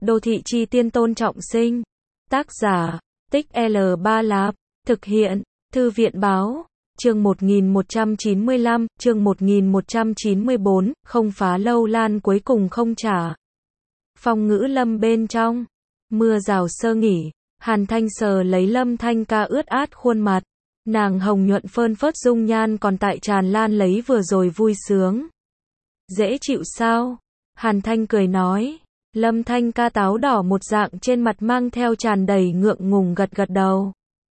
Đô thị chi tiên Tôn Trọng Sinh. Tác giả, Tích L3 Lạp. Thực hiện, Thư viện báo. Chương 1195, chương 1194, không phá lâu lan cuối cùng không trả. Phong Ngữ Lâm bên trong. Mưa rào sơ nghỉ. Hàn Thanh sờ lấy Lâm Thanh Ca ướt át khuôn mặt. Nàng hồng nhuận phơn phớt dung nhan còn tại tràn lan lấy vừa rồi vui sướng. Dễ chịu sao? Hàn Thanh cười nói. Lâm Thanh Ca táo đỏ một dạng trên mặt mang theo tràn đầy ngượng ngùng gật gật đầu.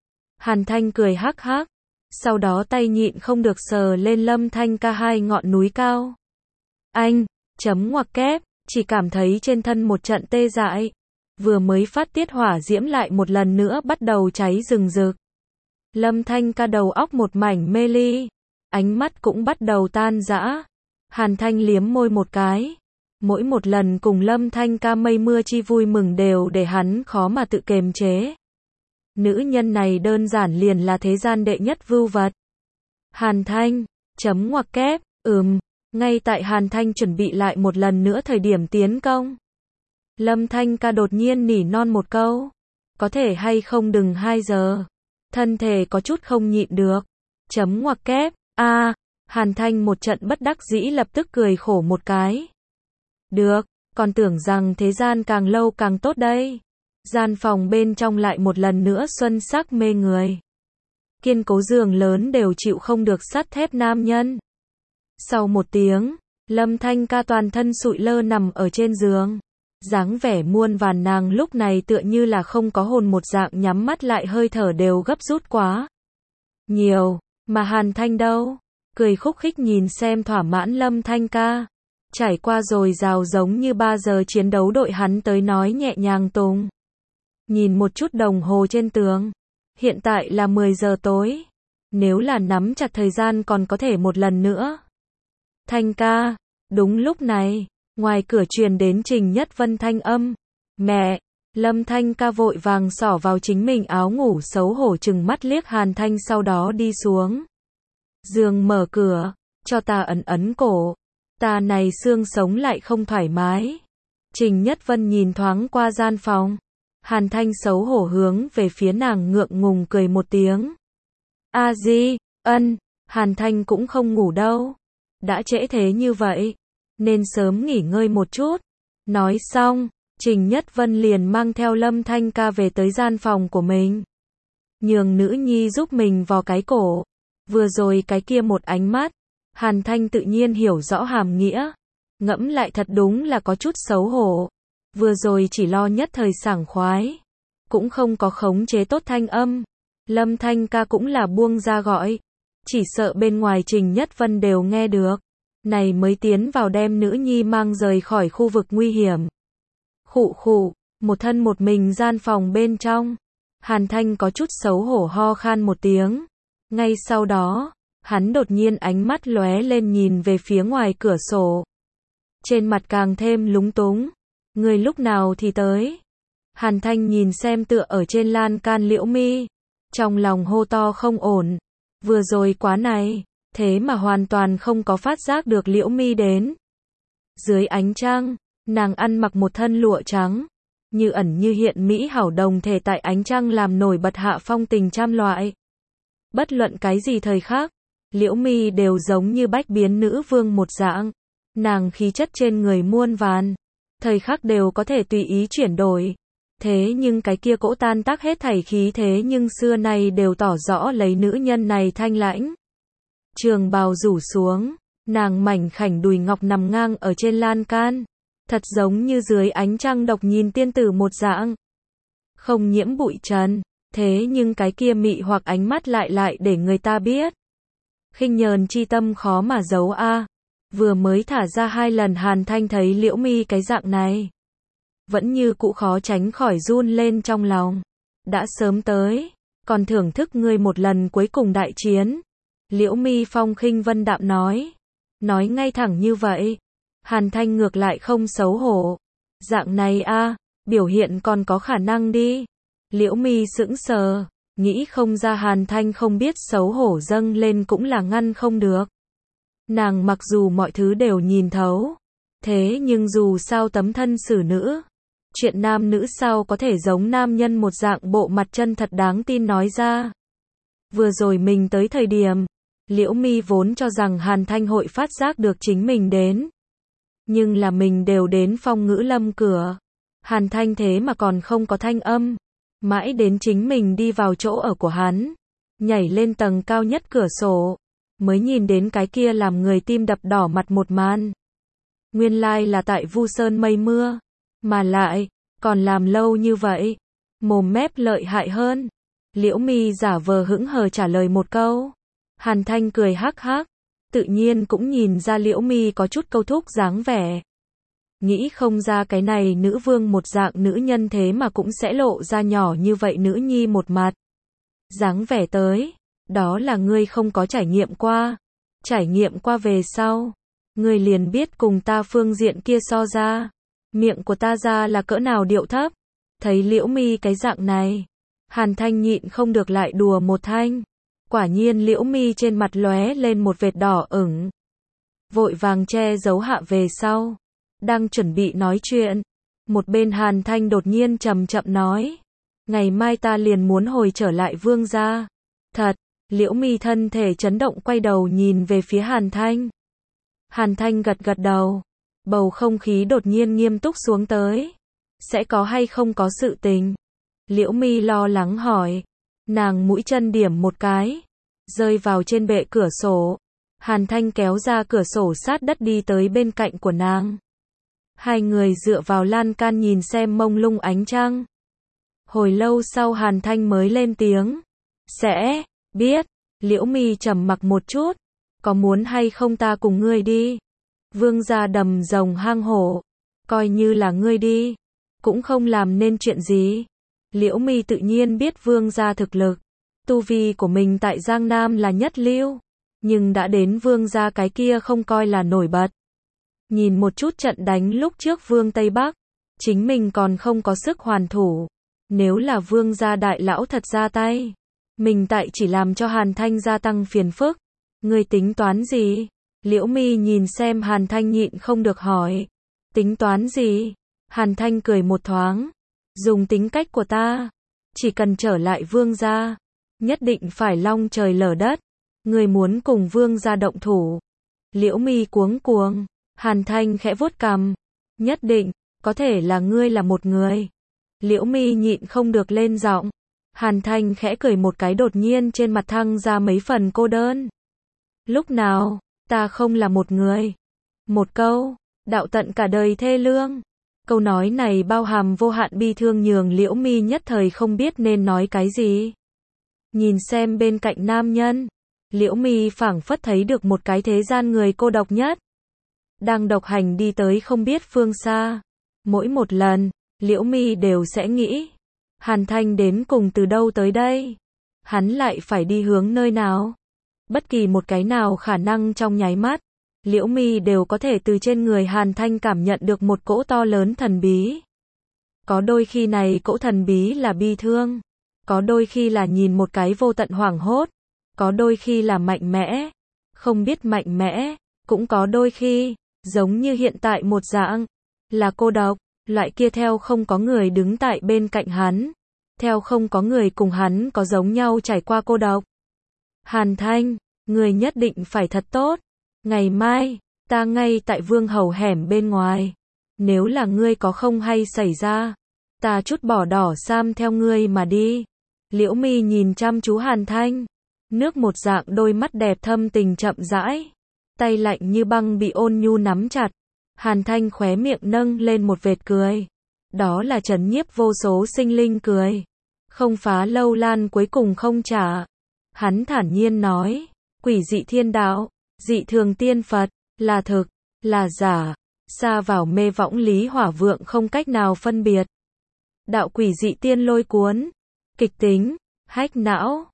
Hàn Thanh cười hắc hắc. Sau đó tay nhịn không được sờ lên Lâm Thanh Ca hai ngọn núi cao. Anh, chấm ngoặc kép, chỉ cảm thấy trên thân một trận tê dại. Vừa mới phát tiết hỏa diễm lại một lần nữa bắt đầu cháy rừng rực. Lâm Thanh Ca đầu óc một mảnh mê ly. Ánh mắt cũng bắt đầu tan rã. Hàn Thanh liếm môi một cái. Mỗi một lần cùng Lâm Thanh Ca mây mưa chi vui mừng đều để hắn khó mà tự kiềm chế. Nữ nhân này đơn giản liền là thế gian đệ nhất vưu vật. Hàn Thanh, chấm ngoặc kép, ngay tại Hàn Thanh chuẩn bị lại một lần nữa thời điểm tiến công. Lâm Thanh Ca đột nhiên nỉ non một câu. Có thể hay không đừng 2 giờ. Thân thể có chút không nhịn được. Chấm ngoặc kép, Hàn Thanh một trận bất đắc dĩ lập tức cười khổ một cái. Được, còn tưởng rằng thế gian càng lâu càng tốt đây. Gian phòng bên trong lại một lần nữa xuân sắc mê người. Kiên cố giường lớn đều chịu không được sắt thép nam nhân. Sau một tiếng, Lâm Thanh Ca toàn thân sụi lơ nằm ở trên giường. Dáng vẻ muôn vàn nàng lúc này tựa như là không có hồn một dạng, nhắm mắt lại hơi thở đều gấp rút quá nhiều, mà Hàn Thanh đâu? Cười khúc khích nhìn xem thỏa mãn Lâm Thanh Ca. Trải qua rồi rào giống như 3 giờ chiến đấu đội hắn tới nói nhẹ nhàng tùng. Nhìn một chút đồng hồ trên tường. Hiện tại là 10 giờ tối. Nếu là nắm chặt thời gian còn có thể một lần nữa. Thanh ca. Đúng lúc này, ngoài cửa truyền đến Trình Nhất Vân thanh âm. Mẹ. Lâm Thanh Ca vội vàng xỏ vào chính mình áo ngủ xấu hổ chừng mắt liếc Hàn Thanh sau đó đi xuống. Giường mở cửa. Cho ta ấn cổ. Ta này xương sống lại không thoải mái. Trình Nhất Vân nhìn thoáng qua gian phòng. Hàn Thanh xấu hổ hướng về phía nàng ngượng ngùng cười một tiếng. Di, Hàn Thanh cũng không ngủ đâu. Đã trễ thế như vậy, nên sớm nghỉ ngơi một chút. Nói xong, Trình Nhất Vân liền mang theo Lâm Thanh Ca về tới gian phòng của mình. Nhường nữ nhi giúp mình vò cái cổ. Vừa rồi cái kia một ánh mắt, Hàn Thanh tự nhiên hiểu rõ hàm nghĩa. Ngẫm lại thật đúng là có chút xấu hổ. Vừa rồi chỉ lo nhất thời sảng khoái. Cũng không có khống chế tốt thanh âm. Lâm Thanh Ca cũng là buông ra gọi. Chỉ sợ bên ngoài Trình Nhất Vân đều nghe được. Này mới tiến vào đem nữ nhi mang rời khỏi khu vực nguy hiểm. Khụ khụ, một thân một mình gian phòng bên trong. Hàn Thanh có chút xấu hổ ho khan một tiếng. Ngay sau đó, hắn đột nhiên ánh mắt lóe lên nhìn về phía ngoài cửa sổ. Trên mặt càng thêm lúng túng. Người lúc nào thì tới? Hàn Thanh nhìn xem tựa ở trên lan can Liễu Mi. Trong lòng hô to không ổn. Vừa rồi quá này, thế mà hoàn toàn không có phát giác được Liễu Mi đến. Dưới ánh trăng, nàng ăn mặc một thân lụa trắng. Như ẩn như hiện mỹ hảo đồng thể tại ánh trăng làm nổi bật hạ phong tình trăm loại. Bất luận cái gì thời khắc, Liễu Mi đều giống như bách biến nữ vương một dạng. Nàng khí chất trên người muôn vàn. Thời khắc đều có thể tùy ý chuyển đổi. Thế nhưng cái kia cỗ tan tác hết thảy khí thế nhưng xưa nay đều tỏ rõ lấy nữ nhân này thanh lãnh. Trường bào rủ xuống, nàng mảnh khảnh đùi ngọc nằm ngang ở trên lan can. Thật giống như dưới ánh trăng độc nhìn tiên tử một dạng. Không nhiễm bụi trần, thế nhưng cái kia mị hoặc ánh mắt lại để người ta biết. Khinh nhờn chi tâm khó mà giấu Vừa mới thả ra 2 lần Hàn Thanh thấy Liễu Mi cái dạng này. Vẫn như cũ khó tránh khỏi run lên trong lòng. Đã sớm tới, còn thưởng thức ngươi một lần cuối cùng đại chiến. Liễu Mi phong khinh vân đạm nói. Nói ngay thẳng như vậy. Hàn Thanh ngược lại không xấu hổ. Dạng này biểu hiện còn có khả năng đi. Liễu Mi sững sờ, nghĩ không ra Hàn Thanh không biết xấu hổ dâng lên cũng là ngăn không được. Nàng mặc dù mọi thứ đều nhìn thấu, thế nhưng dù sao tấm thân xử nữ, Chuyện nam nữ sao có thể giống nam nhân một dạng bộ mặt chân thật đáng tin nói ra. Vừa rồi mình tới thời điểm, Liễu Mi vốn cho rằng Hàn Thanh hội phát giác được chính mình đến. Nhưng là mình đều đến Phong Ngữ Lâm cửa. Hàn Thanh thế mà còn không có thanh âm. Mãi đến chính mình đi vào chỗ ở của hắn, nhảy lên tầng cao nhất cửa sổ, mới nhìn đến cái kia làm người tim đập đỏ mặt một màn. Nguyên lai là tại Vu Sơn mây mưa, mà lại, còn làm lâu như vậy, mồm mép lợi hại hơn. Liễu Mi giả vờ hững hờ trả lời một câu. Hàn Thanh cười hắc hắc, tự nhiên cũng nhìn ra Liễu Mi có chút câu thúc dáng vẻ. Nghĩ không ra cái này nữ vương một dạng nữ nhân thế mà cũng sẽ lộ ra nhỏ như vậy nữ nhi một mặt. Dáng vẻ tới, đó là ngươi không có trải nghiệm qua. Trải nghiệm qua về sau, ngươi liền biết cùng ta phương diện kia so ra. Miệng của ta ra là cỡ nào điệu thấp. Thấy Liễu Mi cái dạng này, Hàn Thanh nhịn không được lại đùa một thanh. Quả nhiên Liễu Mi trên mặt lóe lên một vệt đỏ ửng. Vội vàng che giấu hạ về sau. Đang chuẩn bị nói chuyện, một bên Hàn Thanh đột nhiên chậm chậm nói. Ngày mai ta liền muốn hồi trở lại vương gia. Thật, Liễu Mi thân thể chấn động quay đầu nhìn về phía Hàn Thanh. Hàn Thanh gật gật đầu. Bầu không khí đột nhiên nghiêm túc xuống tới. Sẽ có hay không có sự tình? Liễu Mi lo lắng hỏi. Nàng mũi chân điểm một cái, rơi vào trên bệ cửa sổ. Hàn Thanh kéo ra cửa sổ sát đất đi tới bên cạnh của nàng. Hai người dựa vào lan can nhìn xem mông lung ánh trăng. Hồi lâu sau Hàn Thanh mới lên tiếng. Sẽ biết. Liễu Mi trầm mặc một chút. Có muốn hay không ta cùng ngươi đi? Vương gia đầm rồng hang hổ. Coi như là ngươi đi, cũng không làm nên chuyện gì. Liễu Mi tự nhiên biết vương gia thực lực. Tu vi của mình tại Giang Nam là nhất lưu. Nhưng đã đến vương gia cái kia không coi là nổi bật. Nhìn một chút trận đánh lúc trước vương Tây Bắc, chính mình còn không có sức hoàn thủ. Nếu là vương gia đại lão thật ra tay, mình tại chỉ làm cho Hàn Thanh gia tăng phiền phức. Ngươi tính toán gì? Liễu Mi nhìn xem Hàn Thanh nhịn không được hỏi. Tính toán gì? Hàn Thanh cười một thoáng. Dùng tính cách của ta, chỉ cần trở lại vương gia, nhất định phải long trời lở đất. Ngươi muốn cùng vương gia động thủ? Liễu Mi cuống cuồng. Hàn Thanh khẽ vuốt cằm. Nhất định, có thể là ngươi là một người. Liễu Mi nhịn không được lên giọng. Hàn Thanh khẽ cười một cái đột nhiên trên mặt thăng ra mấy phần cô đơn. Lúc nào, ta không là một người. Một câu, đạo tận cả đời thê lương. Câu nói này bao hàm vô hạn bi thương nhường Liễu Mi nhất thời không biết nên nói cái gì. Nhìn xem bên cạnh nam nhân, Liễu Mi phảng phất thấy được một cái thế gian người cô độc nhất. Đang độc hành đi tới không biết phương xa. Mỗi một lần, Liễu Mi đều sẽ nghĩ. Hàn Thanh đến cùng từ đâu tới đây? Hắn lại phải đi hướng nơi nào? Bất kỳ một cái nào khả năng trong nháy mắt, Liễu Mi đều có thể từ trên người Hàn Thanh cảm nhận được một cỗ to lớn thần bí. Có đôi khi này cỗ thần bí là bi thương. Có đôi khi là nhìn một cái vô tận hoảng hốt. Có đôi khi là mạnh mẽ. Không biết mạnh mẽ. Cũng có đôi khi, giống như hiện tại một dạng, là cô độc. Loại kia theo không có người đứng tại bên cạnh hắn. Theo không có người cùng hắn có giống nhau trải qua cô độc. Hàn Thanh, người nhất định phải thật tốt. Ngày mai, ta ngay tại Vương Hầu hẻm bên ngoài. Nếu là ngươi có không hay xảy ra, ta chút bỏ đỏ sam theo ngươi mà đi. Liễu Mi nhìn chăm chú Hàn Thanh. Nước một dạng đôi mắt đẹp thâm tình chậm rãi. Tay lạnh như băng bị ôn nhu nắm chặt. Hàn Thanh khóe miệng nâng lên một vệt cười. Đó là trấn nhiếp vô số sinh linh cười. Không phá lâu lan cuối cùng không trả. Hắn thản nhiên nói. Quỷ dị thiên đạo, dị thường tiên Phật, là thực, là giả. Xa vào mê võng lý hỏa vượng không cách nào phân biệt. Đạo quỷ dị tiên lôi cuốn. Kịch tính, hách não.